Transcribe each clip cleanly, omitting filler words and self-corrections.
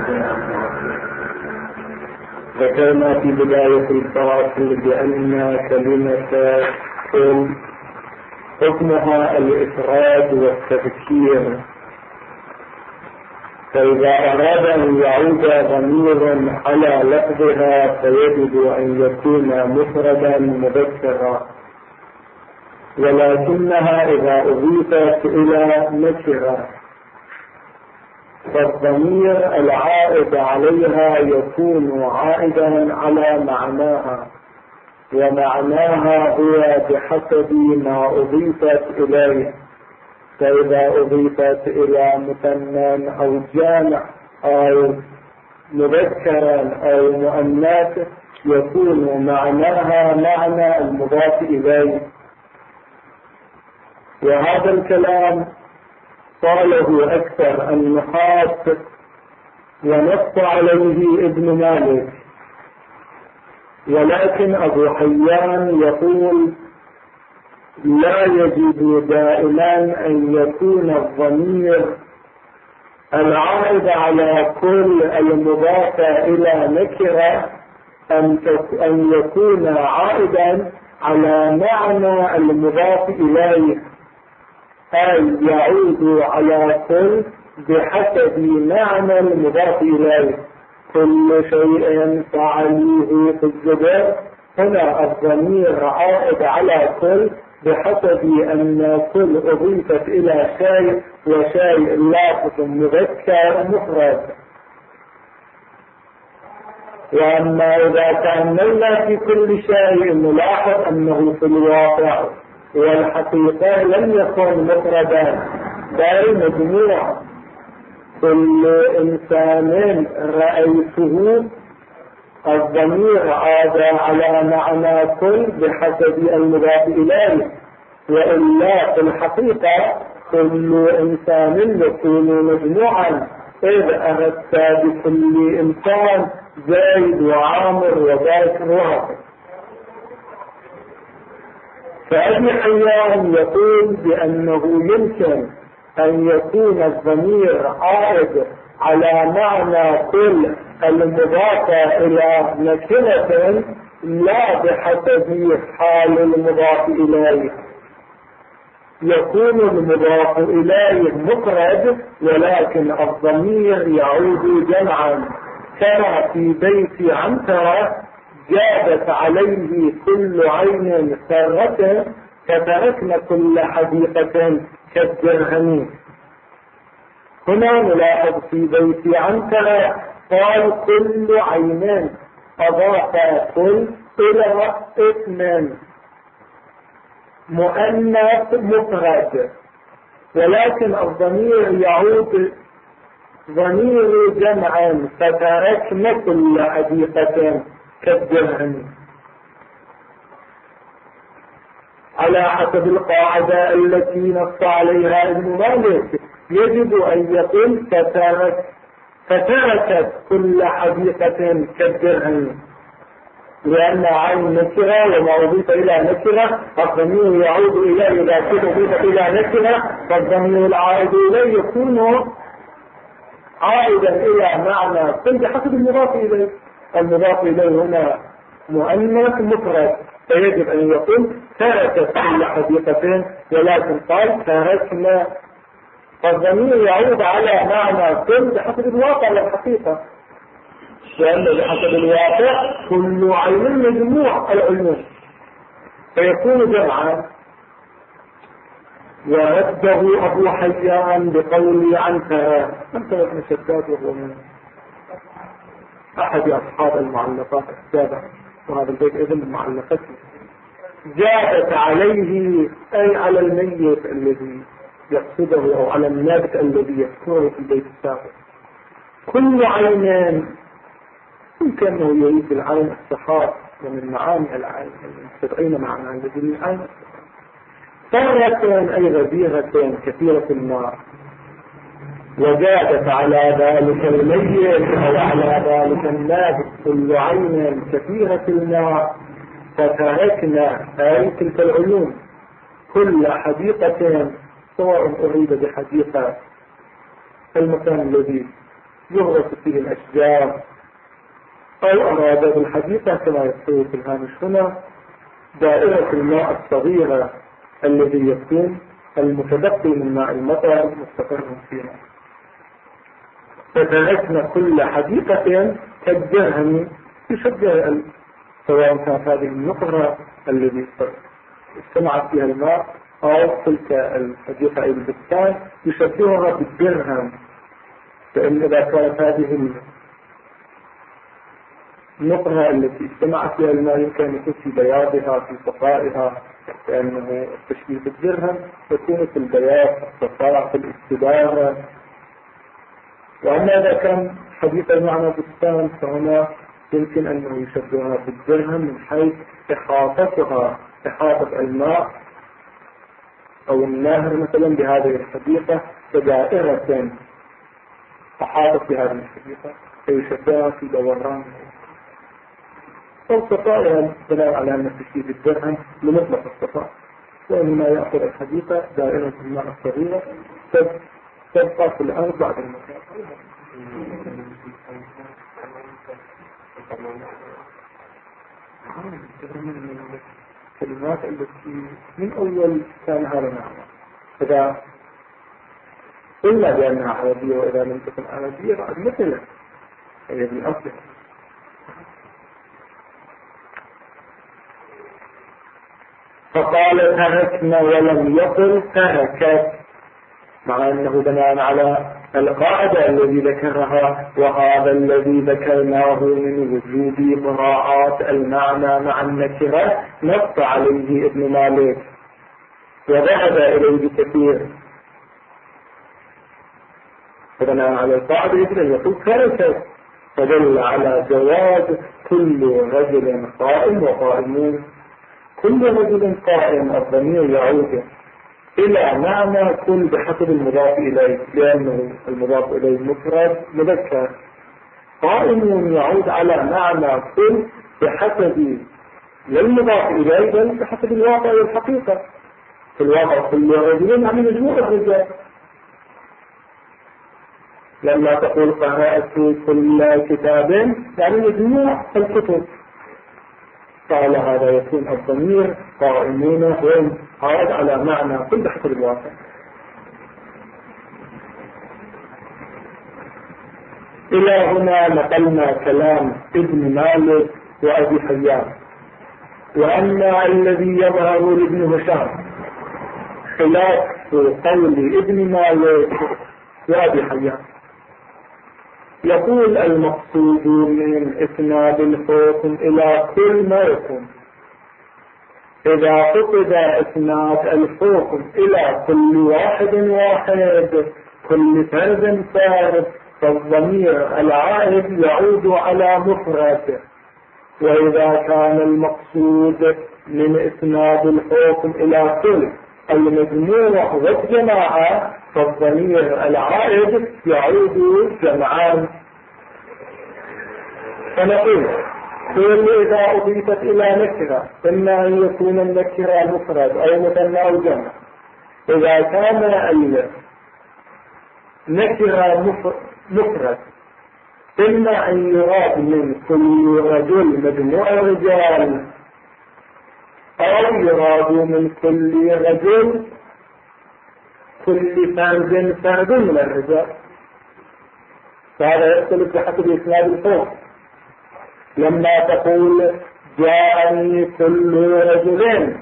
ذكرنا في بداية الفاصل بأن كلمة كل حكمها الإفراد والتذكير، فإذا أراد أن يعود ضمير على لفظها فيجب أن يكون مفردا مذكرا، ولكنها إذا أضيفت إلى نكرة فالضمير العائد عليها يكون عائدا على معناها، ومعناها هو بحسب ما أضيفت إليه. فإذا أضيفت إلى مثنى أو جامع أو مذكرا أو مؤنث يكون معناها معنى المضاف إليه. وهذا الكلام قاله أكثر النحاة ونص عليه ابن مالك، ولكن أبو حيان يقول لا يجب دائما أن يكون الضمير العائد على كل المضاف إلى نكرة أن يكون عائدا على معنى المضاف إليه، أي يعود على كل بحسب معنى المضاف إليه. كل شيء فعليه في الزبر، هنا الضمير عائد على كل بحسب أن كل أضيفت إلى شيء، وشيء لافظ مذكر مفرد. وأما إذا تأملنا في كل شيء نلاحظ أنه في الواقع والحقيقة لم يكن مفردا بل مجموع. كل إنسان رأيته الضمير عاد على معنى كل بحسب المضاف إليه، وإلا في الحقيقة كل إنسان يكون مجموعا، إذ أردت بكل إنسان زيد وعامر وبكر وهكذا. فأبي حيان يقول بأنه يمكن أن يكون الضمير عائد على معنى كل المضافة إلى نكرة لا بحسب حال المضاف إليه. يكون المضاف إليه مفرد ولكن الضمير يعود جمعا، كما في بيت عنترة جادت عليه كل عين سرة فتركنا كل حديقة كالدرهم. هنا نلاحظ في بيت عنترة قال كل عينين، أضاف كل إلى اسم مؤنث مفرد، ولكن الضمير يعود ضمير جمعا فتركنا كل حديقة كالدرهم. على حسب القاعدة التي نص عليها ابن مالك يجب أن يقول فتركت كل حديقة كالدرهم، لأن عين نكرة وما أضيف إلى نكرة الضمير يعود إليه. إذا كنت أضيف إلى نكرة فالضمير العائد إليه يكون عائدا إلى معنى كل بحسب المضاف إليه. المضاف إليه هنا مؤنث مفرد، فيجب أن يقول تركت كل حديقة، ولكن قال تركنا، فالضمير يعود على معنى كل بحسب الواقع والحقيقة، لأن بحسب الواقع كل عين مجموع العيون فيكون جمعا. ورده أبو حيان بقول عنترة بن شداد، وهو من أحد أصحاب المعلقات السابع، وهذا البيت إذن المعلقات جاءت عليه أي على الميت الذي يقصده أو على النابت الذي يذكره في البيت السابع. كل عينين يمكن أنه يريد العين السخاء، ومن معاني العين تبعين معنى الذي العين سارة أي غزيرة كثيرة الماء، وجاءت على ذلك الميت أو على ذلك النابت كل عين كثيرة الماء فتركنا أي تلك العيون كل حديقة، سواء أريد بحديقة المكان الذي يغرس فيه الأشجار، أو أراد بالحديقة كما يقول في الهامش هنا دائرة الماء الصغيرة الذي يكون المتبقي من ماء المطر مستقر فيها. فتركنا كل حديقة كالدرهم يشبه، سواء كانت هذه النقرة الذي اجتمعت فيها الماء أو تلك الحديقة أي البستان يشبهها بالدرهم، فإن إذا كانت هذه النقرة التي اجتمعت فيها الماء يمكن أن يكون في بياضها في صفائها، لأنه التشبيه بالدرهم يكون في البياض في الصفاء في الاستدارة. وأما إذا كان حديقة معنى بستان فهنا يمكن أنه يشبهها بالدرهم من حيث إحاطتها، إحاطة الماء أو النهر مثلا بهذه الحديقة كدائرة أحاطت بهذه الحديقة فيشبهها في دوران الصفاء بناء على أن التشبيه بالدرهم لمطلق الصفاء، وإنما يأخذ الحديقة دائرة الماء الصغيرة تبقى في الأرض بعد المكان. الكلمات التي من أول كان هذا معنى، إذا قلنا بأنها عربية وإذا لم تكن عربية بعد مثلها هي من أصلها. فقال تركنا ولم يقل تركت، مع أنه بناء على القاعدة الذي ذكرها وهذا الذي ذكرناه من وجوب مراعاة المعنى مع النكرة نص عليه ابن مالك وذهب إليه بكثير. فبناء على القاعدة يقول تركت، فدل على جواز كل رجل قائم وقائمون. كل رجل قائم الضمير يعود إلى معنى كل بحسب المضاف إليه، لأنه المضاف إليه مفرد مذكر. قائم يعود على معنى كل بحسب لا المضاف إليه بل بحسب الواقع والحقيقة. في الواقع كل رجل يعني مجموع الرجال. لما تقول قرأت كل كتاب يعني مجموع الكتب، فعلى هذا يكون الضمير قائمون هم عاد على معنى كل بحسب الواقع. إلى هنا نقلنا كلام ابن مالك وأبي حيان. وأما الذي يظهر لابن هشام خلاف قول ابن مالك وأبي حيان، يقول المقصود من إسناد الحكم إلى كل ما يكون. إذا فقد إسناد الحكم إلى كل واحد كل فرد فرد فالضمير العائد يعود على مفرد. وإذا كان المقصود من إسناد الحكم إلى كل المجموع والجماعة فالضمير العائد يعود جمعان. فنقول إذا أضيفت إلى نكرة إما أن يكون النكرة مفرد أو مثنى أو جمع. إذا كان النكرة مفرد إما أن يراد من كل رجل مجموع رجال أو يراد من كل رجل كل فرد من الرجال. فهذا يختلف بحسب إسناد الحكم. لما تقول جاءني كل رجل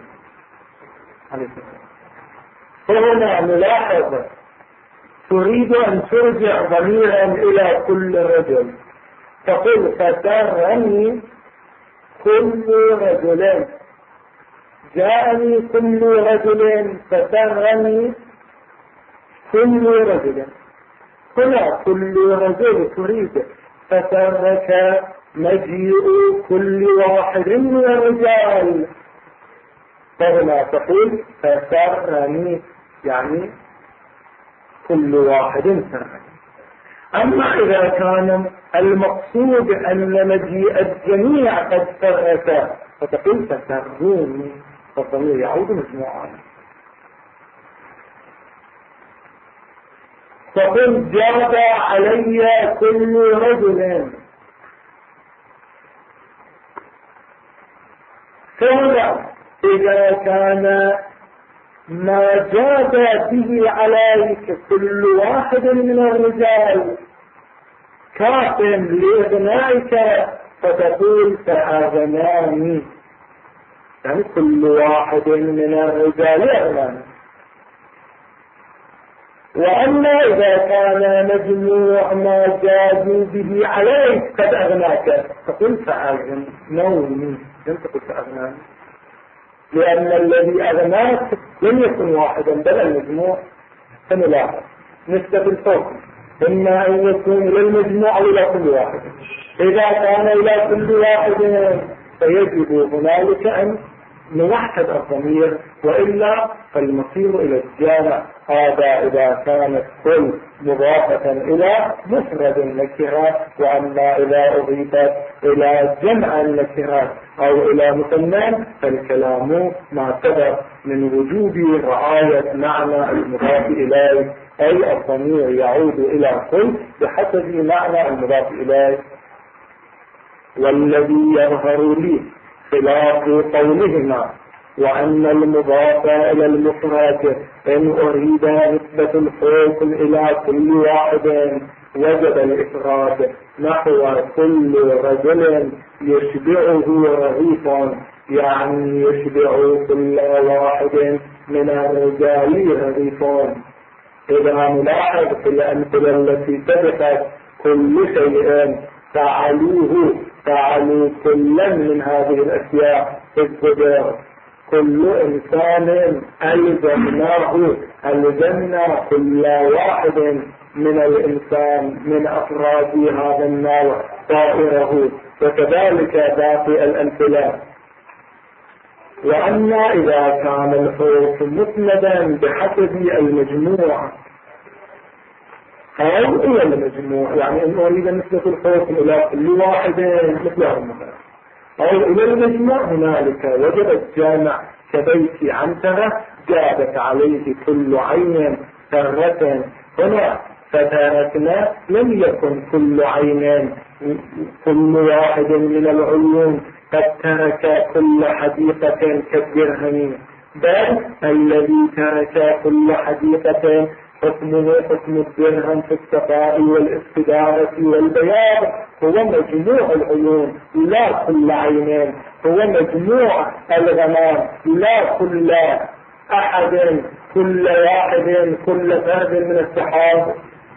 فهنا نلاحظ تريد أن ترجع ضميرا إلى كل رجل، تقول فترني كل رجل، جاءني كل رجل فترني كل رجل. هنا كل رجل تريد فترك مجيء كل واحد من الرجال، فهنا تقول فترني يعني كل واحد سرني. أما إذا كان المقصود أن مجيء الجميع قد سرك فتقول فتروني، فالضمير يعود مجموعا. فقل جاد علي كل رجل. ثم إذا كان ما جاد به عليك كل واحد من الرجال كاف لإغنائك فتقول فأغناني، يعني كل واحد من الرجال يغناني. وأما إذا كان مجموع ما جادوا به عليك قد أغناك فقل فأغنوني، لم تقل فأغناني، لأن الذي أغناك لم يكن واحدا بل المجموع. فنلاحظ نسبة الفوق إما أن يكون للمجموع إلى كل واحد، إذا كان إلى كل واحد فيجب هنالك أن نوحد الضمير، وإلا فالمصير إلى الجامع. هذا إذا كانت كل مضافة إلى مفرد النكرة، وأما إذا أضيفت إلى جمع النكرات أو إلى مثنى فالكلام ما سبق من وجوب رعاية معنى المضاف إليه، أي الضمير يعود إلى كل بحسب معنى المضاف إليه. والذي يظهر لي خلاف قولهما وأن المضاف إلى المفرد إن أريد نسبة الحكم إلى كل واحد وجب الإفراد، نحو كل رجل يشبعه رغيف، يعني يشبع كل واحد من الرجال رغيف. إذا نلاحظ في الأمثلة التي سبقت كل شيء فعلوا كلا من هذه الأشياء في الزجر. كل إنسان ألزمنا كل واحد من الإنسان من أفراد هذا النوع طائره، وكذلك باقي الأمثلة. وأما إذا كان الحروف مسندا بحسب المجموع أو إلى المجموع، يعني إن أريد نسبة الحروف إلى كل واحد مثلهم أو إلى المجموع، هنالك وجب الجامع كبيت عنترة جابت عليه كل عين ثرة. هنا فتركنا لم يكن كل عين كل واحد من العيون قد ترك كل حديقة كالدرهم، بل الذي ترك كل حديقة حكمه حكم الدرهم في السقاء والاستدارة والبياض، هو مجموع العيون لا كل عينين، هو مجموع الغمام لا كل أحد، كل واحد، كل فرد من السحاب.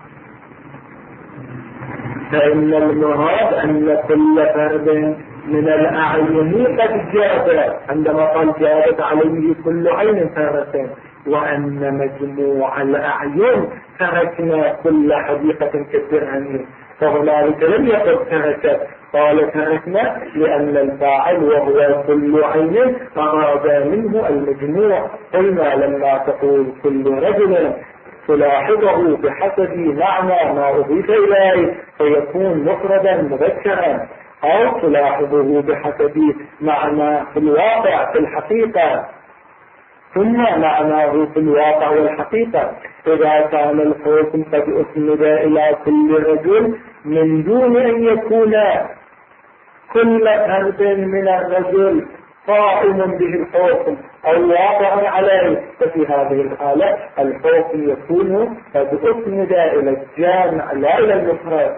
فإن المراد أن كل فرد من الأعين قد جاد، عندما قال جادت عليه كل عين ثرة، وأن مجموع الأعين تركنا كل حديقة كالدرهم، فهنالك لم يقل تركت، قال تركنا لأن الفاعل وهو كل عين أراد منه المجموع. قلنا لما تقول كل رجل تلاحظه بحسب معنى ما أضيف إليه فيكون مفردا مذكرا، أو تلاحظه بحسب معنى في الواقع في الحقيقة ثم معناه في الواقع والحقيقة. إذا كان الحكم قد أسند إلى كل رجل من دون أن يكون كل فرد من الرجل قائم به الحكم أو واقع عليه، ففي هذه الحالة الحكم يكون قد أسند إلى الجامع لا إلى المفرد.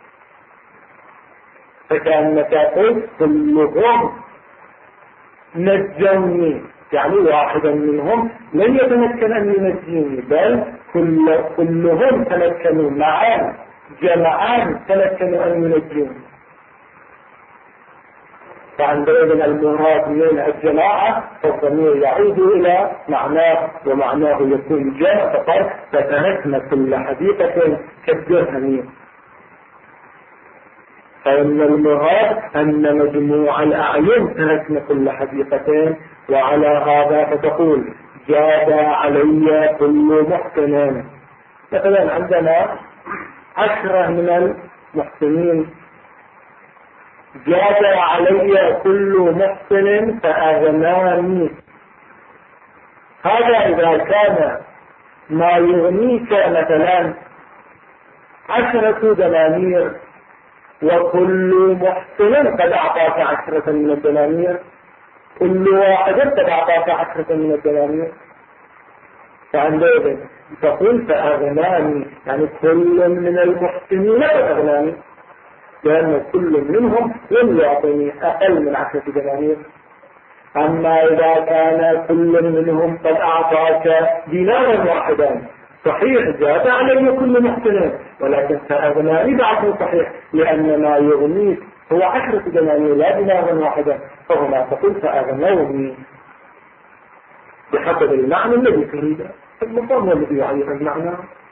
فكأنك قلت كلهم نجوني، يعني واحدا منهم لن يتمكن أن ينجيني، بل كلهم تمكنوا معا جمعان تمكنوا أن ينجوني. فعندئذ المراد من الجماعة فالضمير يعود إلى معناه، ومعناه يكون جمع فقط، فتركنا كل حديقة كالدرهم. فإن المراد أن مجموع الأعين تركنا كل حديقتين، وعلى هذا فتقول جاد علي كل محسن. مثلا عندنا 10 من المحسنين، جاد علي كل محسن فأغناني. هذا إذا كان ما يغنيك مثلا 10 دنانير وكل محسن قد أعطاك 10 من الدنانير، كل واحد قد أعطاك 10 من الدنانير. فعندئذ تقول فأغناني، يعني كل من المحسنين قد أغناني، لأن كل منهم لم يعطيني أقل من 10 دنانير. أما إذا كان كل منهم قد أعطاك دينارا واحدا، صحيح زاد علي كل محسن، ولكن فأغناني بعده صحيح، لأن ما يغنيك هو 10 دنانير لا دينارا واحدا، فهنا تقول فأغنوني بحسب المعنى الذي تريده. المقام الذي يعير المعنى.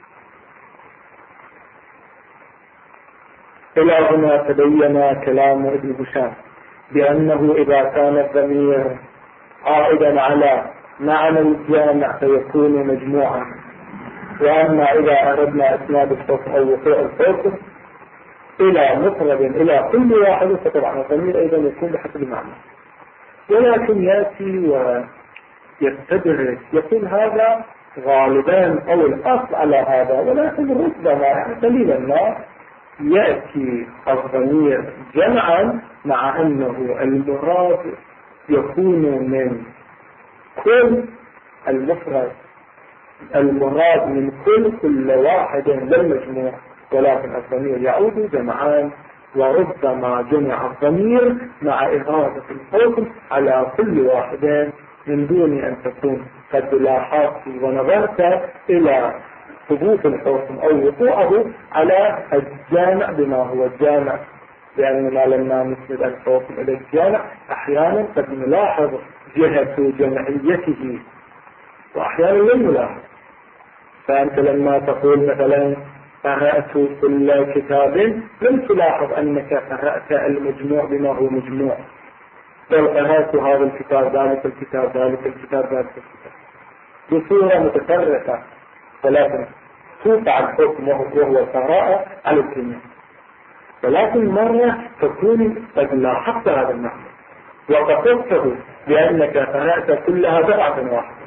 إلى هنا تبين كلام ابن هشام بأنه إذا كان الضمير عائدا على معنى الجامع فيكون مجموعا، وأما إذا أردنا إسناد الصوت أو وقوع الصوت إلى مفرد إلى كل واحد فطبعا الضمير أيضا يكون بحسب المعنى. ولكن يأتي ويستدرك يقول هذا غالبا أو الأصل على هذا، ولكن ربما يعني قليلا ما يأتي الضمير جمعا، مع أنه المراد يكون من كل المفرد، المراد من كل واحد للمجموع، ولكن الضمير يعود جمعان، وربما جمع الضمير مع إرادة الحكم على كل واحد من دون أن تكون قد لاحظت ونظرت إلى ثبوت الحكم أو وقوعه على الجامع بما هو الجامع، لأننا لما نسند الحكم إلى الجامع أحيانا قد نلاحظ جهة جمعيته وأحيانا لم نلاحظ. فأنت لما تقول مثلا قرأت كل كتاب لم تلاحظ أنك قرأت المجموع بما هو مجموع، بل قرأت هذا الكتاب ذلك الكتاب ذلك الكتاب ذلك الكتاب بصورة متفرقة، ولكن توقع الحكم وهو القراءة على الجميع. ولكن مرة تكون قد لاحظت هذا المعنى وقصدته بأنك قرأت كلها دفعة واحدة،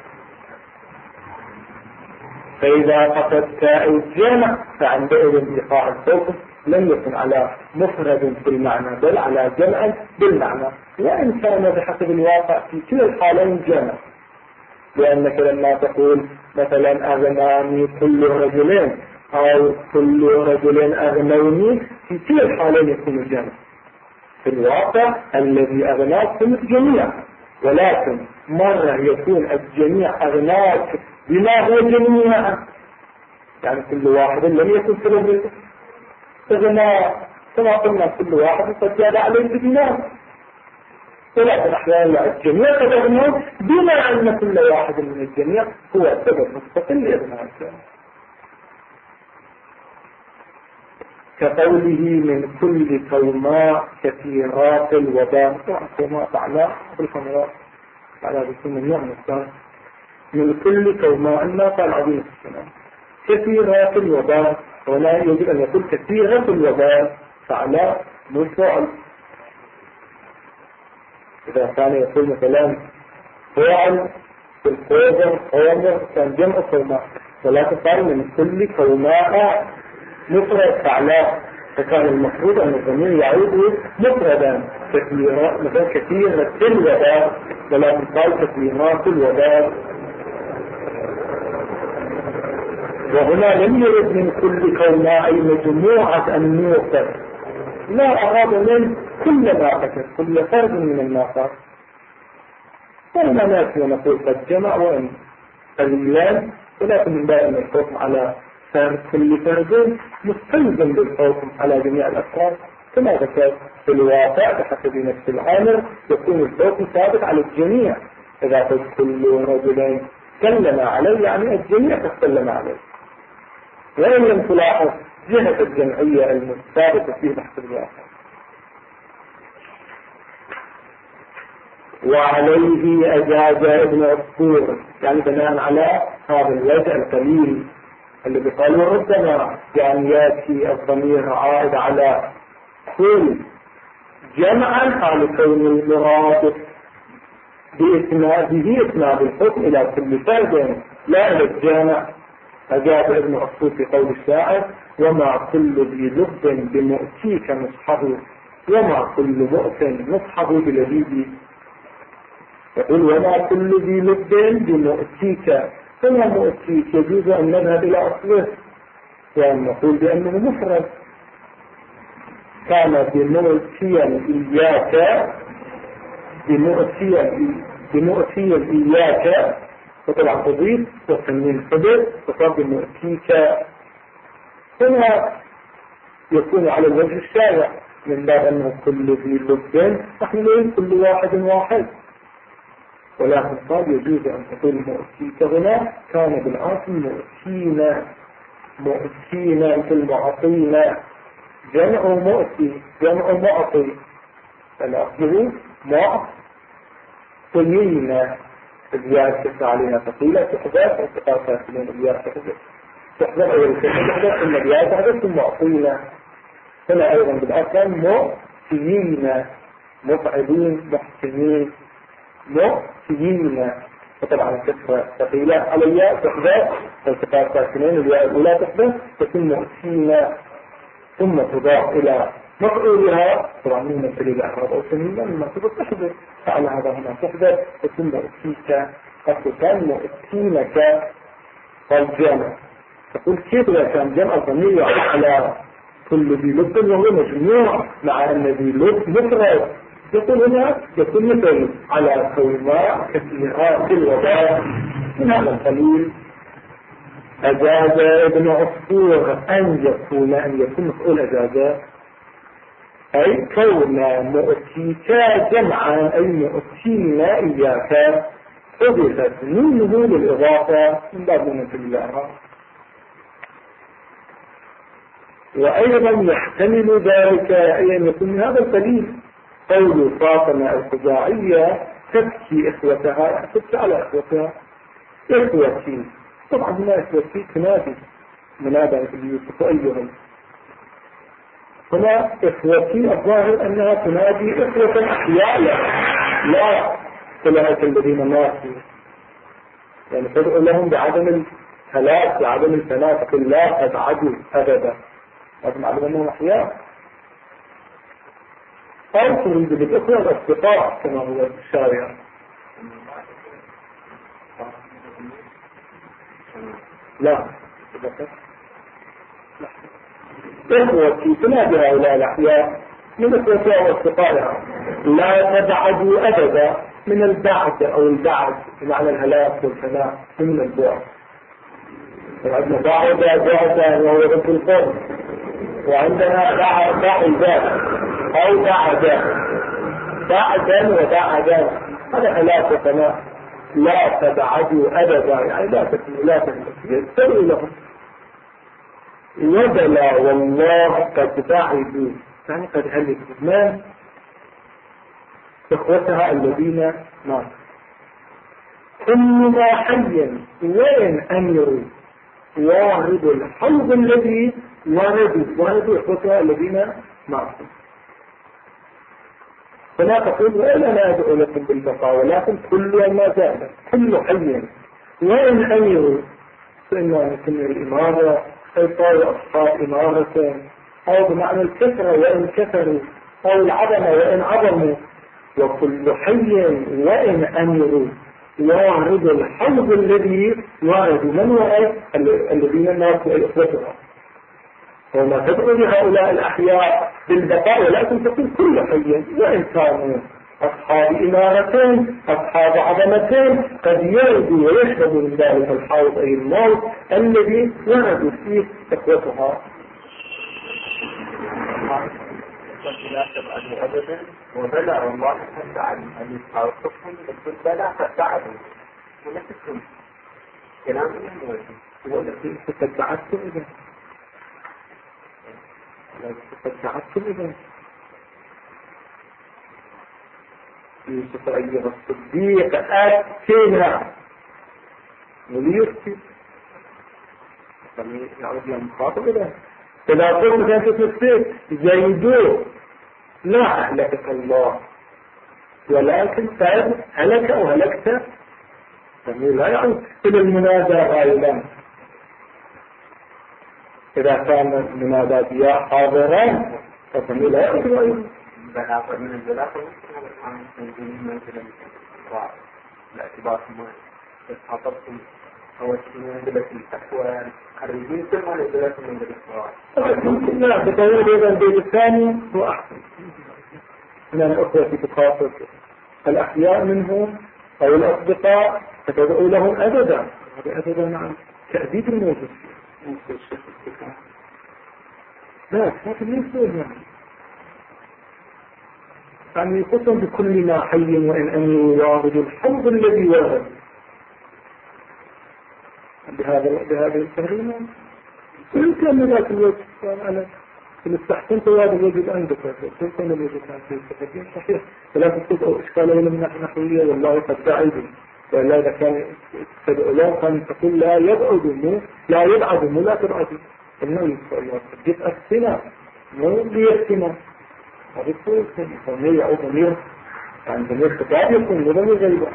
فإذا قصدت الجمع فعندئذ إيقاع الحكم لم يكن على مفرد بالمعنى بل على جمع بالمعنى، وإن كان بحسب الواقع في كل الحالين جمع، لأنك لما تقول مثلا أغناني كل رجلين أو كل رجل أغنوني في كل الحالين يكون الجمع. في الواقع الذي أغناك هم الجميع، ولكن مرة يكون الجميع أغناك بما هو جميع، يعني كل واحد لم يكن سبب إغناء، كما قلنا كل واحد قد زاد عليه بدينار، ولكن أحيانا الجميع قد أغنوا بما أن كل واحد من الجميع هو سبب مستقل لإغناء الجميع. كقوله من كل كوماء كثيرات الوباء، كوماء تعالى بالخمرات تعالى بكم النوع الثاني، من كل كوماء الناقة العظيم كثيرات الوباء، ولا يجب أن يقول كثيرة الوباء تعالى بالفعل. إذا كان يقول مثلا فعل في الكوبر عمر كان جمع كوماء، ولكن قال من كل كوماء مفرد تعالى، فكان المفروض أن الضمير يعود مفردا كثيرات، مثلا كثيرة الوباء، ولكن قال كثيرات الوباء. وهنا لم يرد من كل كوماء أي مجموعة النوق، لا أراد من كل ناقة كل فرد من الناقات، فهنا نأتي ونقول قد جمع وإن قليلان، ولكن من دائما الحكم على فرد كل فرد مستلزم بالحكم على جميع الأفراد، كما ذكر في الواقع بحسب نفس الأمر يكون الحكم ثابت على الجميع. إذا قلت كل رجل سلم عليه يعني الجميع تسلم عليه، وإن لم تلاحظ جهة الجمعية المثابتة فيه بحسب الواقع. وعليه أجاز ابن عصفور، يعني بناء على هذا الوجه القليل الذي قالوا ربما يعني يأتي الضمير عائد على كل جمعا حال كون المراد بإسناده إسناد الحكم إلى كل فرد لا إلى الجامع. أجاب ابن عصفور في قول الشاعر وما كل ذي لب بمؤتيك نصحه وما كل مؤت نصحه بلبيبي. يقول وما كل ذي لب بمؤتيك، فما مؤتيك يجوز أن نذهب إلى أصله وأن نقول بأنه مفرد. كان بمؤتيا إياك، بمؤتيا إياك، وطبعا تضيف وتنوين حدث وصار بمؤتيك. هنا يكون على الوجه الشائع من باب أنه كل ذي لب، نحن نقول كل واحد واحد، ولكن قال يجوز أن تقول مؤتيك. هنا كان بالأصل مؤتينا، مؤتينا مثل معطينا، جمع مؤتي، جمع معطي، الأصل معطينا. الياء تكتب عليها ثقيلة تحدث وتقال ساكنين، الياء تحدث أول كلمة تحدث ثم الياء تحدث ثم معطينا. هنا أيضا بالأصل مؤتيين، مفعلين، محسنين، مؤتيين. وطبعا الكسرة ثقيلة على الياء تحدث والتقال ساكنين، الياء الأولى تحدث ثم مؤتينا، ثم تضاف إلى مفعولها. طبعا من مثل الأعراب أو سنين لما تحدث فعلى هذا هنا تحدث ثم أتيك. قد كان مؤتينك والجمع. تقول كيف إذا كان جمع الضمير على كل ذي لب وهو مجموع مع أن ذي لب مفرد؟ يقول هنا يكون مثل على كلمات كثيرات الوضع. من هذا القليل أجاز ابن عصفور أن يكون مفعول أجاز، أي كون مؤتيك جمعا، أي مؤتينا إياك، أضفت نونه للإضافة من باب من الله. وأيضا يحتمل ذلك أن يكون من هذا القليل قول فاطمة الخزاعية تبكي إخوتها، تبكي على إخوتها، إخوتي. طبعا هنا إخوتي تنادي منادى يوسف أيهم. هنا إخوتي الظاهر أنها تنادي إخوة أحياء لا أولئك الذين ماتوا، يعني تدعو لهم بعدم الهلاك بعدم الفناء، تقول لا تبعدوا أبدا، لازم أعلم أنهم أحياء. أو تريد بالإخوة الأصدقاء كما هو الشارع. لا إخوتي تنادي هؤلاء الأحياء من إخوتها وأصدقائها، لا تبعدوا أبدا، من البعد أو البعد بمعنى الهلاك والفناء، من البعد. عندنا بعدا وهو ذكر الفرد، وعندنا بعدا أو بعدا وبعدا، هذا هلاك وفناء. لا تبعدوا أبدا يعني لا تبعدوا لهم. وبلا والله قد بعدوا يعني قد هلكوا من إخوتها الذين ماتوا. كل ما حي وين أمروا وارد الحوض الذي وردوا إخوتها الذين ماتوا. فلا تقول وإلا لا أدعو لكم بالبقاء، ولكن كل ما زال كل حي وإن أمروا، فإنه يكون الإمارة صار أصحاب إمارة، أو بمعنى الكثرة وإن كثروا، أو العظمة وإن عظموا. وكل حي وإن أمروا وارد الحوض الذي واردوا، من هو الذين ماتوا أي إخوتها. وما تدعو لهؤلاء الأحياء بالبقاء، ولكن تقول كل حي وإن كانوا أصحاب إمارتين أصحاب عظمتين قد يردوا ويشربوا من ذلك الحوض أي الموت الذي وردوا فيه إخوتها. وبلغ الله تعالى أن يتعرفهم بالبلع فتعبوا ونفسهم كلام الذي فتبعتم إذا يوسف أيها الصديق أتنا وليفتي يعود لهم خاطب إذا إذا قلت أنت تفتيك زيدو لا أهلكك الله، ولكن قد هلك أو هلكت، لا يعود إلى المنادى غالبا. إذا كان منادات يا حاضران فالضمير لا يعود أيضا. بلاغ من البلاغ من الاعتبار ما خاطبتم أو منزلة التقوى خريجين ثم منزلة من الإخوان. لا تطور أيضا البيت الثاني هو أحسن من الأخوة في تخاطب الأحياء منهم أو الأصدقاء فتدعو لهم أبدا. هذا أبدا عن تأديب الموجود لا لكن ليس يعني يقسم بكل ما حي وإن أمي يعرض الحوض الذي وارد بهذا التهريم يمكن أن ذاك الوقت أنا استحسنت هذا الوجود عندك قلت أن الوجود عندك التهريم صحيح ولكن تدعو إشكال إلى من ناحية نحوية والله قد بعيد وإلا إذا كان تدعو له كان تقول لا يبعد لا يبعد لا تبعد النبي صلى الله عليه وسلم جيت أكسنا مو بيكسنا هذا كله ضمير أو ضمير يعني ضمير خطاب يكون ضمير غيبة.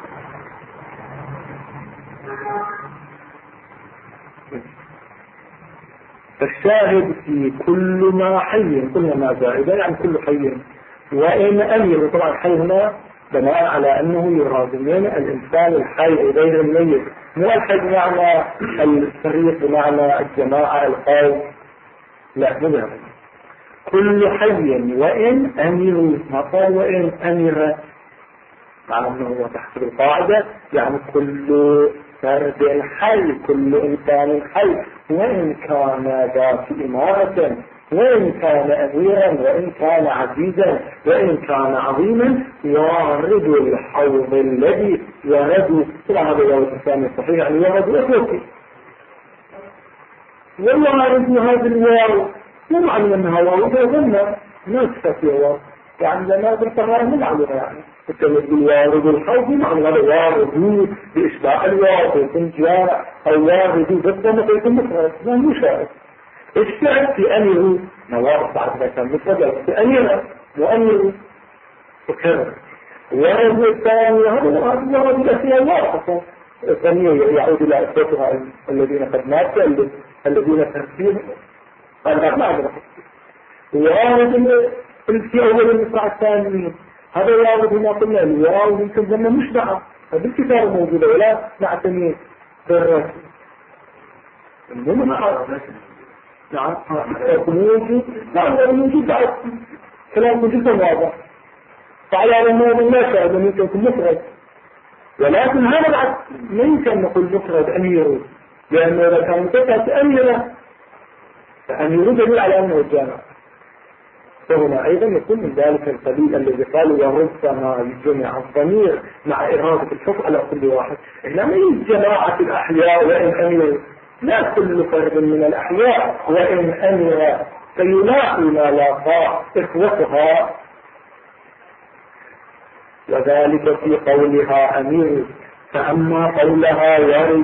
فالشاهد في كل ما حي كل ما زائدة يعني كل حي وإن أمير طبعا حي هنا بناء على أنه يراد من الإنسان الحي غير الميت مو الحي بمعنى الفريق بمعنى الجماعة القوم لا مو كل حي وإن أمير ما قال وإن أمير مع أنه هو تحت القاعدة يعني كل فرد حي كل إنسان حي وإن كان ذات إمارة وإن كان أميرا وإن كان عزيزا وإن كان عظيما يعرض الحوض الذي يرد طبعا هذا هو الإنسان الصحيح يعني يرد أخوتي ويعرض هذا الواو مو معنى أنها واو ظنة نفسها في واو يعني لما بالطبع من عليها يعني الوارد الحوض معنى هذا وارد بإشباع الواو يكون جاء أو وارد بالضمة يكون مفرد ما مشاهد الشعر في أمره نوارد بعد ذلك مفرد في أمره وأمره وكذا وارد الثاني هذا وارد الأشياء واضحة الثانية يعود إلى أسواتها الذين قد ماتوا الذين تنسيهم هذا ما أعرف وارد في أول المصرع الثاني هذا وارد هنا قلنا الواو يمكن ضمن مشبعة فبالكتاب موجودة ولا نعتمد بالرسم نعم موجود نعم موجود بعد كلام جدا واضح فعلى أنه لا شاهد أن يمكن مفرد ولكن هذا بعد ما يمكن نقول مفرد أمير لأنه إذا كان مفرد أميرة فأمير دليل على أنه الجامع فهنا أيضا يكون من ذلك القبيل الذي قالوا وربما يجمع الضمير مع إرادة الحكم على كل واحد إنما جماعة الأحياء وإن أمير لا كل فرد من الأحياء وإن أمير فيلاقي ما لاقى إخوتها وذلك في قولها أمير فأما قولها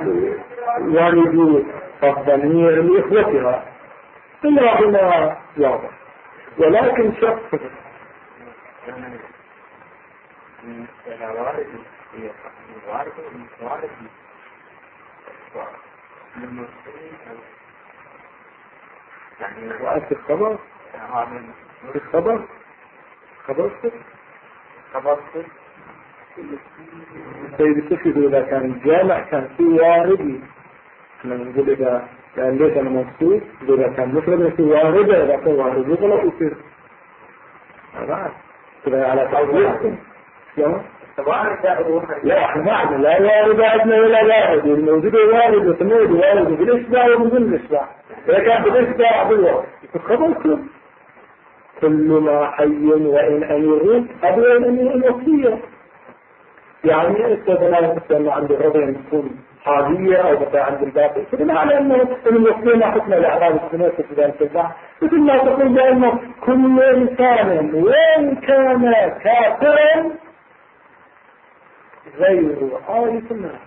يرد فالضمير لإخوتها إلا هنا واضح ولكن شخص يعني وقت الخبر سيد الشيخ إذا كان جامع كان في واردي احنا نقول إذا كان ليس المنصوص إذا كان مفرد في واردة إذا كان واردي غلط يصير بعد كده على تعويض لا احنا بعد لا وارد عندنا ولا وارد الموجود وارد وتمويد وارد بالإشباع وبدون الإشباع إذا كان بالإشباع بالوارد الخبر كل ما حي وإن أمير أبو وإن أمير الوصية يعني استثناء عند الرضا تكون حالية أو بقى عند الباقي فبناء على أنه الوصية ما حكم الأعراض السنوات في ذلك البحث مثل ما تقول بأنه كل إنسان وإن كان كافرا غير عارف الناس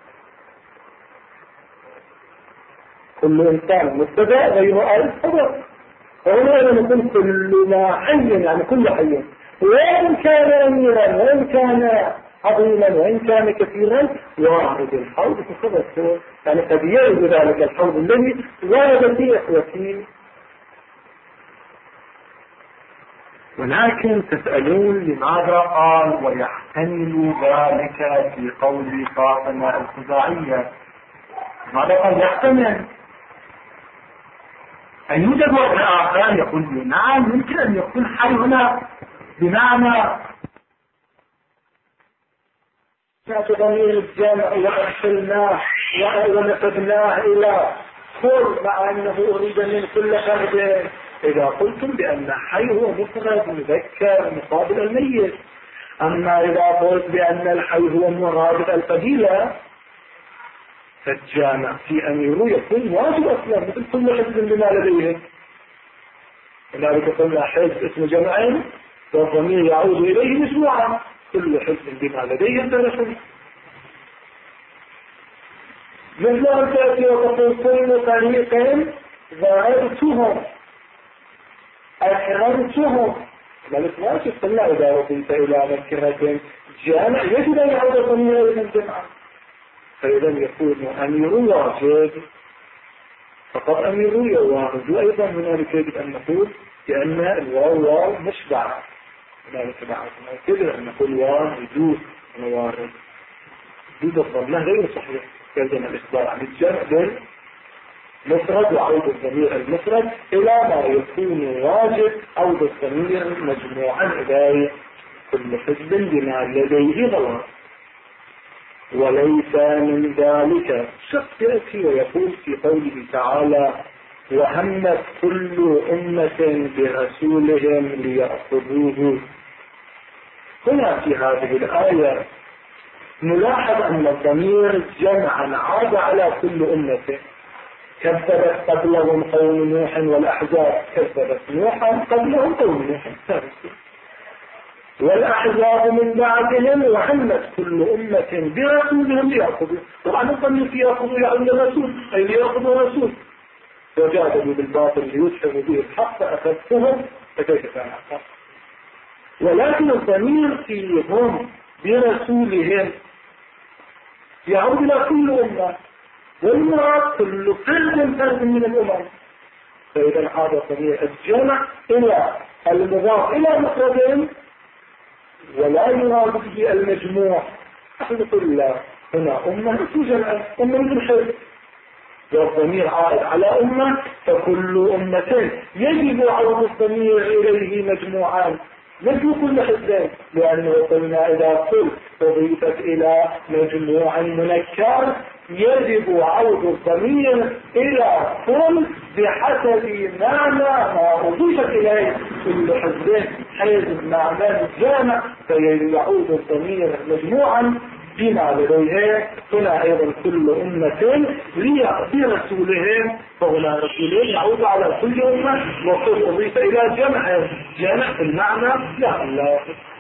كل إنسان مبتدأ غير عارف خبر فهنا نقول كل ما حي يعني كل حي وإن كان أميرا وإن كان عظيما وإن كان كثيرا يعرض الحوض في الصدق، يعني قد يرد ذلك الحوض الذي ورد فيه إخوتي. ولكن تسألون لماذا قال ويحتمل ذلك في قول فاطمة الخزاعية؟ ماذا قال يحتمل؟ أن يوجد وضع آخر يقول لي نعم يمكن أن يكون حي هنا بمعنى ضمير الجمع وأرسلناه ونسبناه إلى كل، مع أنه أريد من كل فرد. إذا قلتم بأن حي هو مفرد مذكر مقابل الميت، أما إذا قلت بأن الحي هو مرادف القبيلة فالجامع في أميره يكون واجب أصلا مثل كل حزب بما لديهم. لذلك قلنا حزب اسم جمعين والضمير يعود إليه مجموعا، كل حزب بما لديهم درسا. مثل أن تأتي وتقول كل فريق ذهبتهم أكرمتهم، مالك واجب. قلنا إذا وصلت إلى مذكرة جامع يجب أن يعود الضمير إلى الجمع، فإذا يكون أمير واجب فقط أمير واجب. وأيضا هنالك يجب أن نقول بأن الواو مشبع، هنالك بعض يجب أن نقول واو وجود موارد وجود الضمة غير صحيح، يلزم الإخبار عن الجمع بالمفرد وعود الضمير المفرد إلى ما يكون واجب عود الضمير مجموعا إلى كل حزب بما لديه ضوابط. وليس من ذلك شخص يأتي ويقول في قوله تعالى وهمت كل أمة برسولهم ليأخذوه. هنا في هذه الآية نلاحظ أن الضمير جمعا عاد على كل أمة. كذبت قبلهم قوم نوح والأحزاب، كذبت نوحا قبلهم قوم نوح والأحزاب من بعدهم، وهمت كل أمة برسولهم ليأخذوا. طبعا الضمير في يأخذوا يعني الرسول أي ليأخذوا رسول، وجادلوا بالباطل ليدحضوا به الحق فأخذتهم فكيف كان حقا. ولكن الضمير فيهم برسولهم يعود إلى كل أمة، والمراد كل فرد من الأمم. فإذا هذا ضمير الجمع إلى المضاف إلى مفردهم ولا يراد به المجموع. نحن نقول لا، هنا أمة اسم جمع، أمة من الحزب، والضمير عائد على أمة، فكل أمة يجب عود الضمير إليه مجموعان مثل كل حزب، لأنه قلنا إذا كل أضيفت إلى مجموع منكر يجب عود الضمير إلى كل بحسب معنى ما أضيفت إليه. كل حزب حزب معنى الجامع فيعود الضمير مجموعا بما لديه. هنا أيضا كل أمة برسولهم، فهنا رسولين يعود على كل أمة، وكل أضيف إلى جمع المعنى لا،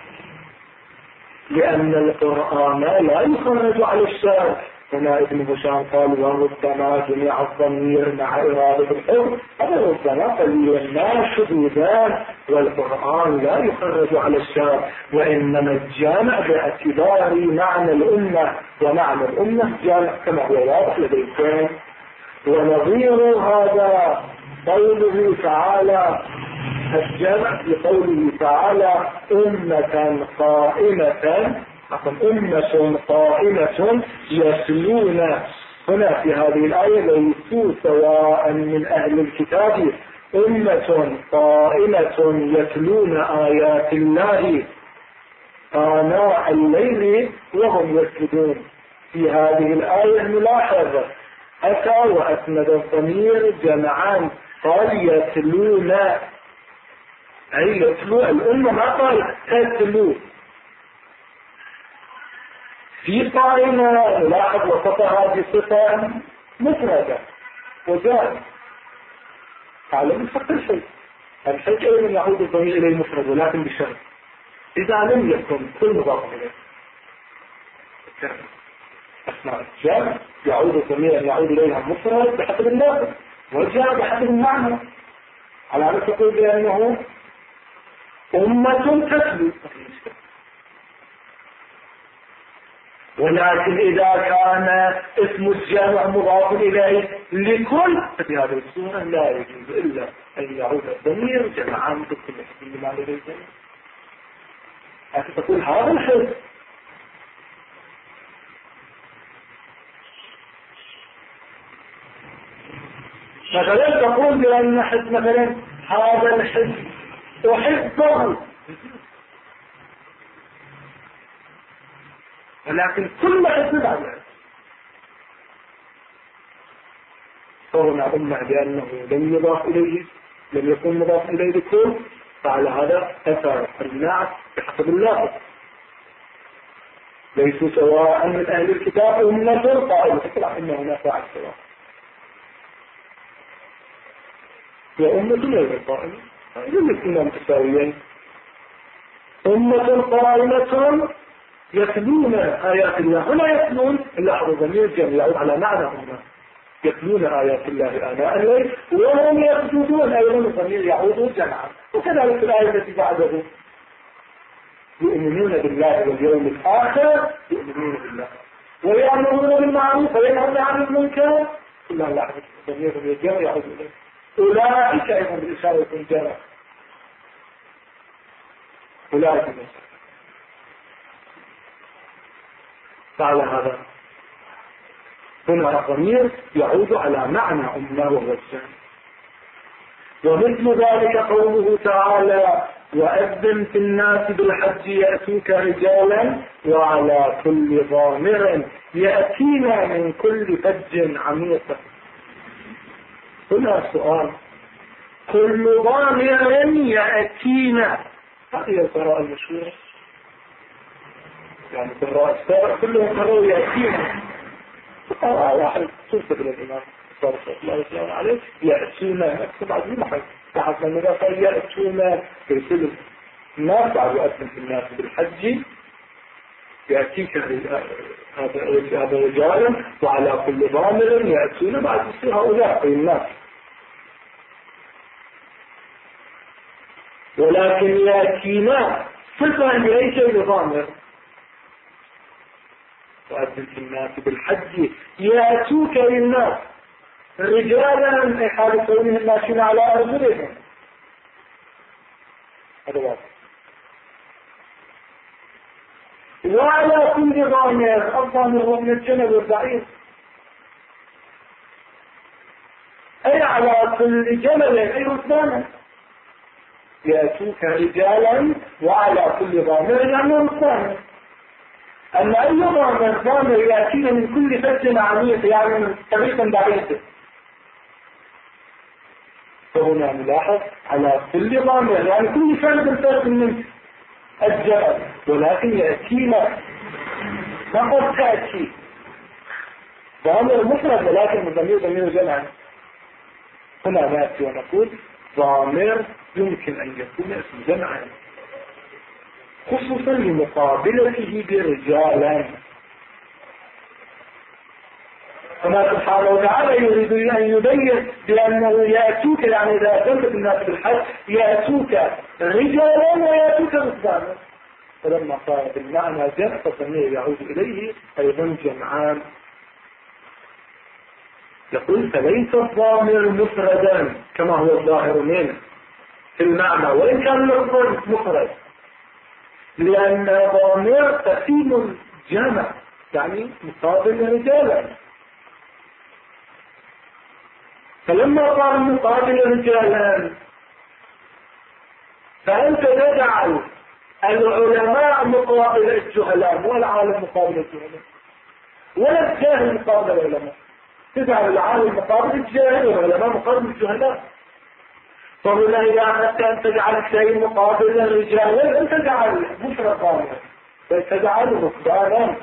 لأن القرآن لا يخرج على الشارع. هنا ابن هشام قال وربما جميع الضمير مع إرادة الحر، هذا ربما قليل ما شذوذان، والقرآن لا يخرج على الشارع، وإنما الجامع باعتبار معنى الأمة، ومعنى الأمة جامع كما هو واضح لديكم. ونظير هذا قوله تعالى الجمع بقوله تعالى أمة قائمة يتلون. هنا في هذه الآية ليسوا سواء من أهل الكتاب، أمة قائمة يتلون آيات الله آناء الليل وهم يسجدون. في هذه الآية نلاحظ أتى وأسند الضمير جمعان، قال يتلون أي يتلو الأمة، ما قال تتلو. في قائمة نلاحظ وسطها بصفة مفردة وجاء على مفرد الحي أيضا يعود الضمير إليه مفرد، ولكن بشرط إذا لم يكن كل مضاف إليه أثناء الجمع يعود الضمير يعود إليها مفرد بحسب اللفظ، وجاء بحسب المعنى، على أن تقول بأنه أمة تتلو. ولكن إذا كان اسم الجامع مضاف إليه لكل ففي هذه الصورة لا يجوز إلا أن يعود الضمير جمعا بكل حسن ما لديه الجميع. لكن تقول هذا الحزب مثلا تقول بأن حزب مثلا هذا الحزب أحبه، ولكن كل حزب عمل فهنا أمع بأنه لم يضاف إليه، لم يكن مضاف إليه لكل، فعلى هذا أثر النعت بحسب اللافظ. ليسوا سواء من أهل الكتاب أمة قائمة، تطلع إن هنا فاعل سواء وأمة غير قائمة الاثنين متساويين. أمة قائمة يتلون آيات الله ولا يتلون إلا ضمير الجمع يعود على معنى أمة، يتلون آيات الله آناء الليل وهم يسجدون، أيضا الضمير يعود جمعا. وكذلك الآية التي بعده يؤمنون بالله واليوم الآخر، يؤمنون بالله ويأمرون بالمعروف وينهون عن المنكر، إلا الله الضمير الجمع يعود إليه. أولئك أيضا بالإشارة يكون جمع، أولئك المسلمين. فعلى هذا هنا الضمير يعود على معنى أمه وهو الجمع. ومثل ذلك قوله تعالى وأذن في الناس بالحج يأتوك رجالا وعلى كل ضامر يأتينا من كل فج عميق. هنا سؤال، كل ضامر يأتينا، هذه القراءة المشهورة، يعني قراءة السابع كلهم قرأوا يأتينا، قراءة واحد تنسب للإمام صلى الله عليه يأتينا نفسه بعد المحل تحت من الناس يأتينا يرسل الناس بعد يؤذن في الناس بالحج يأتيك هذا رجالا وعلى كل ضامر يأتينا بعد يصير هؤلاء أي الناس. ولكن يأتينا صفة لأي شيء لضامر، وأذن في الناس بالحج يأتوك للناس رجالا أي حال كونهم ماشيين على أرجلهم، هذا واضح. وعلى كل ضامر، الضامر هو من الجنب والبعير، أي على كل جمل أي ركبان يأتوك رجالا وعلى كل ضامر يعني ركبان. أما أي ضامر يأتينا من كل فج عميق يعني من طريق بعيد، فهنا نلاحظ على كل ضامر يعني كل فرد فرد من الجبل، ولكن يأتينا فقط تأتي ضامر مفرد ولكن ضمير جمع. هنا نأتي ونقول ضامر يمكن أن يكون اسم جمع خصوصا لمقابلته برجالا. فما سبحانه وتعالى يريد أن يبين بأنه يأتوك يعني إذا أتوك الناس بالحج يأتوك رجالا ويأتوك رجالا، فلما صار بالمعنى جمع فالضمير يعود إليه أيضا جمعان. يقول فليس الضامر مفردا كما هو الظاهر منه في المعنى وإن كان لفظ مفرد، لأن ضامر تقسيم الجمع يعني مقابل رجالا، فلما قال مقابل رجالا فأنت تجعل العلماء مقابل الجهلاء والعالم مقابل الجهلاء ولا الجاهل مقابل العلماء، تجعل العالم مقابل الجاهل والعلماء مقابل الجهلاء. فهنا إذا أردت أن تجعل شيء مقابل الرجال أن تجعل مفرقا بل تجعل ركبانا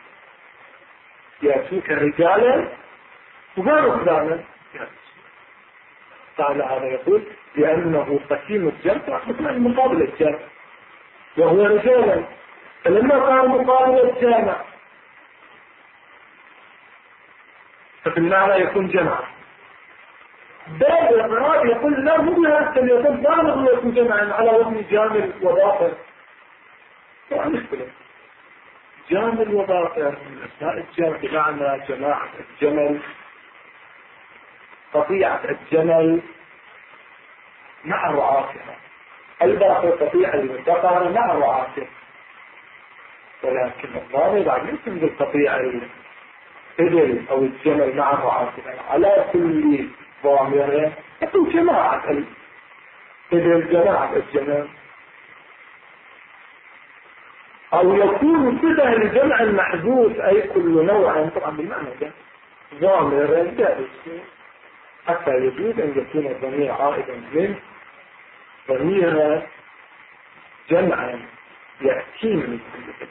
يأتوك رجالا وركبانا. تعالى هذا يقول لأنه قسيم الجمع مثل مقابل الجمع وهو رجالا، فلما قال مقابل الجمع ففي المعنى يكون جمع. باب الإقرار يقول لا مو بهذا يكون بالغ ويكون جمعا على وزن جامل وضاخر، يعني مشكلة جامل وضائع من أسماء الجمع بمعنى جماعة الجمل، قطيعة الجمل مع رعاتها، الباقي القطيعة المنتقرة مع رعاتها. ولكن الضامر بعد يمكن بالقطيعة الإبل أو الجمل مع رعاتها على كل ضامر يكون جماعة الإبل جماعة الجمل، أو يكون صفة لجمع المحذوف أي كل نوع طبعا بالمعنى ده ضامر جائز، حتى يجوز أن يكون الضمير عائدا من ضمير جمعا يأتي من كل.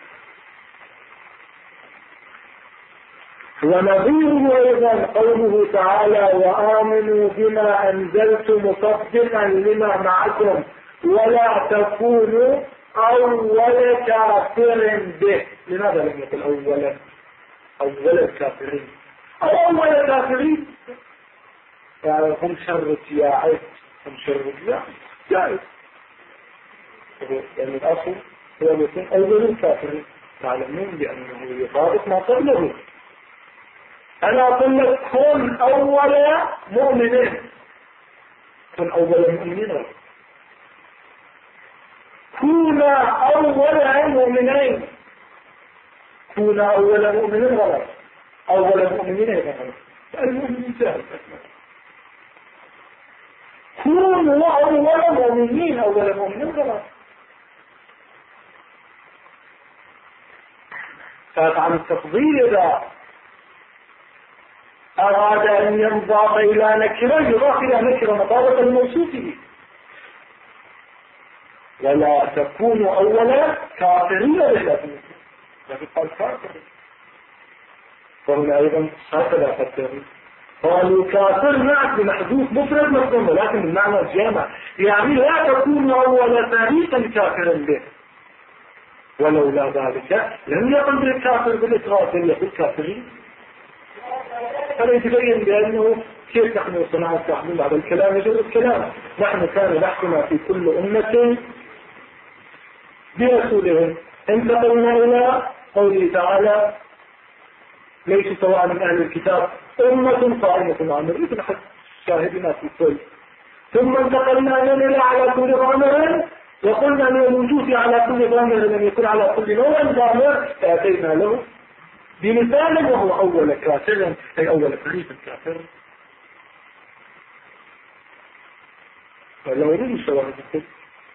ونظيره أيضا قوله تعالى وآمنوا بما أنزلت مصدقا لما معكم ولا تكونوا أول كافر به. لماذا لم يقل أول الكافرين أو أول كافرين؟ يعني هم شر جياعات، هم شر جائز، يعني الأصل هو يكون أول الكافرين، تعلمون بأنه يطابق ما قبله. أنا أقول لك كن أول مؤمنين، كن أول مؤمنين، كون أول مؤمنين، كون أول مؤمنين غلط، أول مؤمنين غلط، المؤمنين سهل. كونوا أول مؤمنين، أول مؤمنين غلط. فعن التفضيل إذا أراد أن ينضاف إلى نكرة يضاف إلى نكرة مطابقة لموصوفه. ولا تكونوا أولا كافرين بالله، لكن قال كافر. وهنا أيضا هكذا فكروا، قالوا كافر معك بمحذوف مفرد مفهوم، ولكن بالمعنى الجامع، يعني لا تكونوا أول فريقا كافرا به. ولولا ذلك لم يقل بالكافر بالإطراف، بل يقول كافرين. هذا يتبين بأنه كيف نحن صناعة التحميل على الكلام يجب الكلام. نحن كان نحكم في كل أمة برسولهم، انتقلنا إلى قوله تعالى ليس سواء من أهل الكتاب أمة قائمة عن الرسل حتى شاهدنا في الكل، ثم انتقلنا إلى على كل ضامر، وقلنا أن الوجود على كل ضامر لم يكن على كل نوع ضامر، فأتينا له بمثال وهو أول كافر أي أول فريق كافر. فلو يريد شواهد الكل،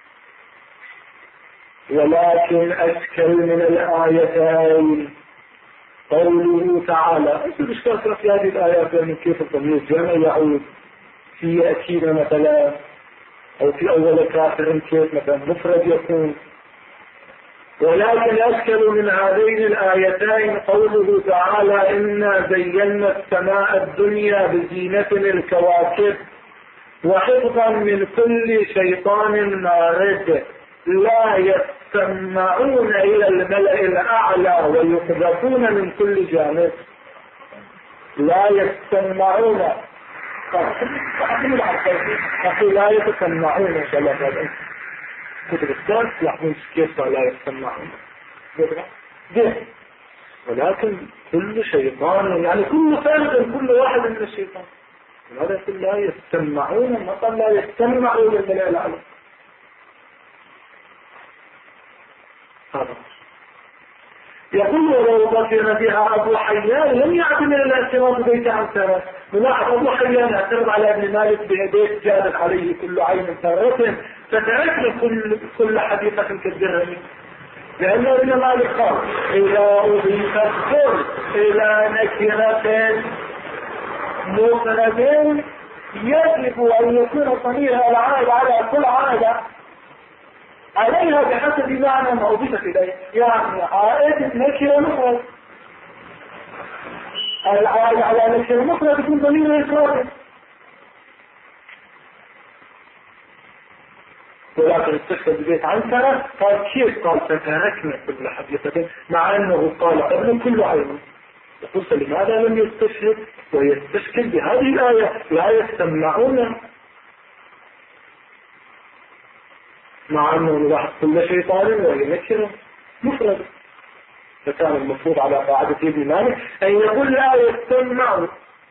ولكن أشكل من الآيتين قوله تعالى. أنت بشكل في هذه الآيات يعني كيف الضمير الجمع يعود في يأتينا مثلا، أو في أول كافر كيف مثلا مفرد يكون. ولكن أشكل من هذين الآيتين قوله تعالى إنا زينا السماء الدنيا بزينة الكواكب وحفظا من كل شيطان مارد لا يستمعون إلى الملأ الأعلى ويقذفون من كل جانب. لا يستمعون، لا يتسمعون ثلاثة كتب الثالث يحمل كيف لا يستمعون، ولكن كل شيطان يعني كل فرد كل واحد من الشيطان. هذا لا يستمعون مثلا لا يستمعون للملأ الأعلى. يقول ولو بقي بها أبو حيان لم يعتمد الاعتراض بيت عن سنة. نلاحظ أبو حيان اعترض على ابن مالك بيت جادت عليه كل عين ثرة، فتركنا كل حديقة كالدرهم، لأن ابن مالك قال إذا أضيف الكل إلى نكرة مفرد يجب أن يكون ضميرها العائد على كل عائلة عليها بحسب معنى ما أضيفت إليه، يعني عائد نكرة مفرد، العائد على نكرة مفرد يكون ضمير إفراد. ولكن استشهد ببيت عنكرة قال كيف؟ قال فتركنا كل حديثة، مع أنه قال قبل كل عين. يقول لماذا لم يستشهد ويستشكل بهذه الآية لا يستمعون، مع أنه نلاحظ كل شيطان وهي نكرة مفرد. فكان المفروض على قاعدة ابن مالك أن يقول لا يستمع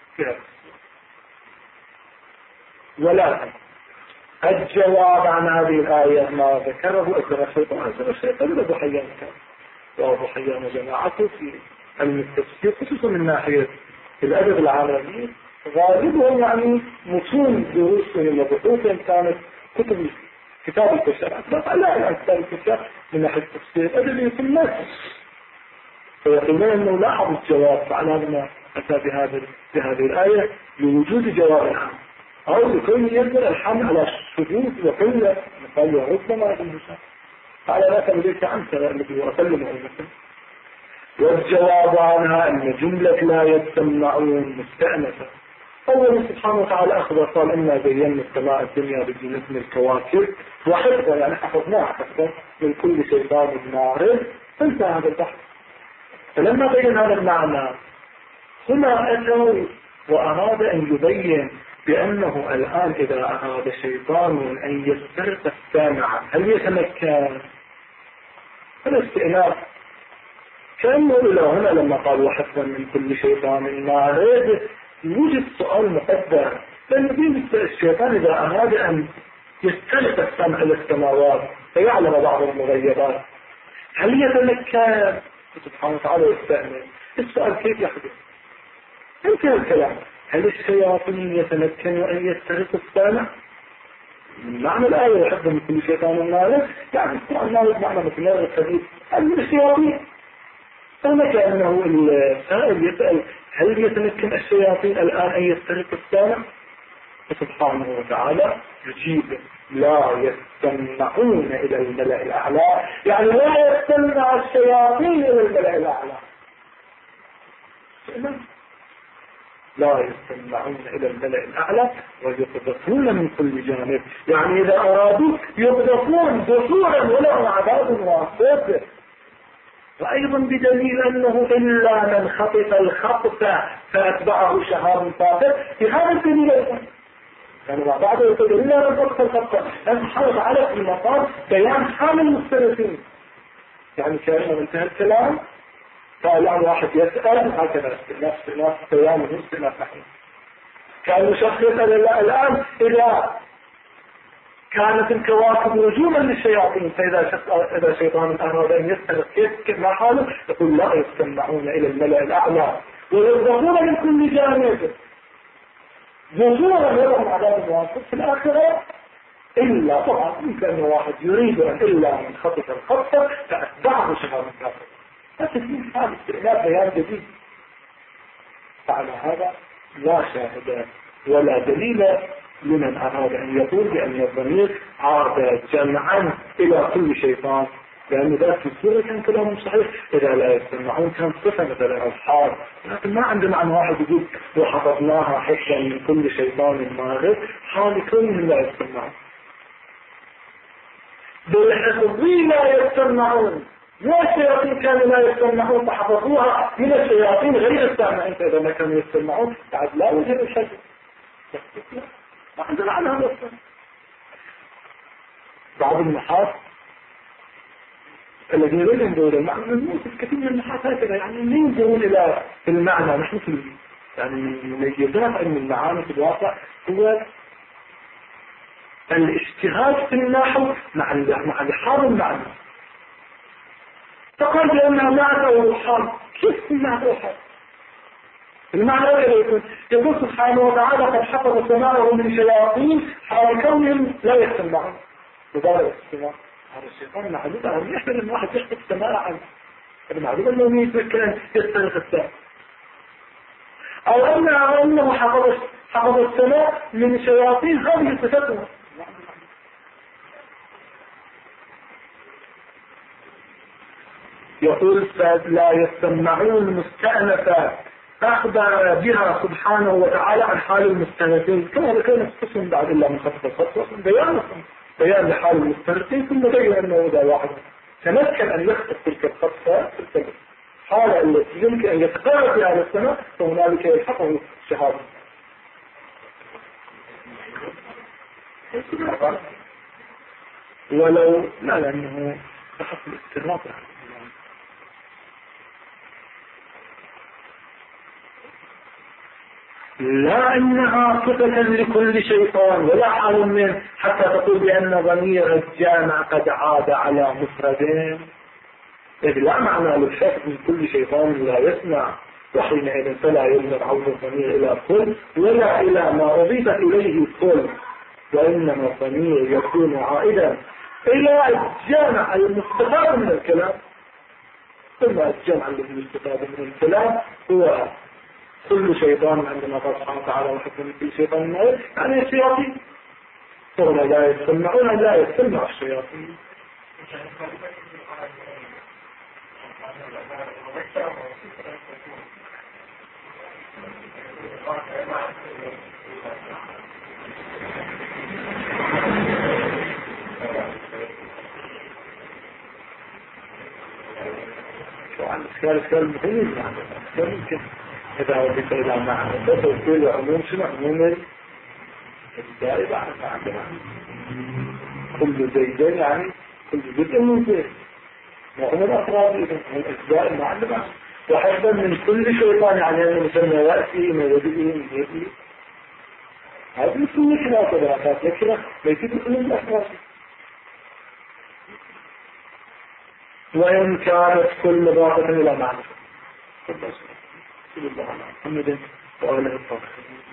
ولكن الجواب عن هذه الآية ما ذكره أجر الشيطان أبو حيان كان وأبو حيان وجماعته في علم التفسير خصوصا من ناحية الأدب العربي غالبهم يعني متون دروسهم وبحوثهم كانت كتاب التفسير أطلق لا كتاب التفسير من ناحية التفسير الأدبي في الناس فيقولون أنه لاحظ الجواب فعلى ما أتى بهذه الآية لوجود جواب عام أو لكون ينزل الحمل على الشذوذ وقلة مثال وربما بالمشاهد على لا تمليك عنك الذي أكلمه المثل. والجواب عنها أن جملة لا يستمعون مستأنفة. أولا سبحانه وتعالى أخبر قال إنا زينا السماء الدنيا بزينة من الكواكب وحفظا يعني حفظناها حفظا من كل شيطان مارد انتهى هذا البحث. فلما بين هذا المعنى هنا أتوا وأراد أن يبين بأنه الآن إذا أراد شيطان أن يسترق السامع هل يتمكن؟ الاستئناف كأنه إلى هنا لما قال وحفظا من كل شيطان مارد يوجد سؤال مقدر لأن الشيطان إذا أراد أن يسترق السمع إلى السماوات فيعلم بعض المغيبات هل يتمكن؟ سبحانه وتعالى يستأمن. السؤال كيف يحدث؟ انتهى الكلام. هل الشياطين يتمكن أن يسترقوا السامع؟ معنى الآية يحب من كل شيطان مارد يعني السؤال مارد معنى مثل هذا الحديث هل من الشياطين؟ فما كأنه السائل يسأل هل يتمكن الشياطين الآن أن يسترقوا السامع؟ سبحانه وتعالى يجيب لا يستمعون إلى الملأ الأعلى يعني لا يستمع الشياطين إلى الملأ الأعلى لا يستمعون إلى الملأ الأعلى ويقذفون من كل جانب يعني إذا أرادوا يقذفون دخولا ولهم عذاب واصب. وأيضا بدليل أنه إلا من خطف الخطفة فأتبعه شهاب ثابت في هذا الدليل أيضا يعني ما بعد يقول إلا من خطف الخطفة أن حرص على في المقام بيان حال المختلفين يعني كأنه انتهى الكلام فالآن واحد يسأل هكذا استئناف بيان واستئناف نحن كان شخص يسأل الآن إذا كانت الكواكب نجوما للشياطين فإذا شيطان أراد أن يسأل كيف ما حاله يقول لا يستمعون إلى الملأ الأعلى ويرضون من كل جانب جزورا لهم عذاب واصب في الآخرة إلا طبعا يمكن أن واحد يريد أن إلا من خطف الخطة فأتبعه شهاب الكافر فتكون هذا استئناف بيان جديد. فعلى هذا لا شاهد ولا دليل لمن أراد أن يقول بأن الضمير عاد جمعا إلى كل شيطان لأن ذلك في السورة كان كلام صحيح إذا لا يستمعون كان صفة مثلا أصحاب لكن ما عندنا عن واحد يقول وحفظناها حفظا من كل شيطان مارد حال كل لا يستمعون بالحفظين لا يستمعون لا الشياطين كانوا لا يستمعون فحفظوها من الشياطين غير السامعين فإذا ما كانوا يستمعون بعد لا وجه الحفظ ما عندنا عنها نصر. بعض النحاس الذين لا ينظرون المعنى الموسف كثير من النحاس هكذا يعني لا ينظرون إلى المعنى نحن في يعني من ميزات علم المعاني في الواقع هو الاجتهاد في النحو مع لحاظ المعنى فقال بأنها معنى والحال كيف المعنى والحال المعنى غير يقول سبحانه وتعالى قد حفظ سماعه من شياطين حال كونهم لا يستمعون مبارك السماع هذا الشيطان معلومة يحمل ان واحد يحفظ سماع عنه هذا معلومة انه يتذكر ان يسترق السماع او انه حفظ السماع من شياطين هذه صفتهم يقول لا يستمعون مستأنفة أخبر بها سبحانه وتعالى عن حال المستنفين كما ذكرنا في قسم بعد الله من خطف الخطوة بيان لحال المستنفين ثم بيّن أنه إذا واحد تمكن أن يخطف تلك الخطفة تلك الحالة التي يمكن أن يتقارب بها على السماء فهنالك يلحقه الشهادة ولو لا لأنه تحصل الاستغراق لا إنها صفة لكل شيطان ولا حال منه حتى تقول بأن ضمير الجامع قد عاد على مفردين، إذ لا معنى للشك من كل شيطان لا يسمع، وحينئذ فلا يلزم عود الضمير إلى كل ولا إلى ما أضيف إليه كل، وإنما الضمير يكون عائدا إلى الجامع المستفاد من الكلام. ثم الجمع الذي يستفاد من الكلام هو كل شيطان عندما قال سبحانه وتعالى وحكم من كل شيطان مائل يعني الشياطين، هنا لا يسمعون لا يسمع الشياطين. الإشكال مهم ممكن إذا وجدت إلى معرفة وكل عموم شنو عموم الدائرة عن معرفة كل زيدين يعني كل جزء من زيد وهم الأفراد إذن هم إجزاء المعلمة وحسبا من كل شيطان يعني أن مسمى رأسه من يده من يده هذه كل خلاف الأساس لكن ليست كل الأساس. وإن كانت كل ضاقة إلى معرفة. محمد وآله الطاقة.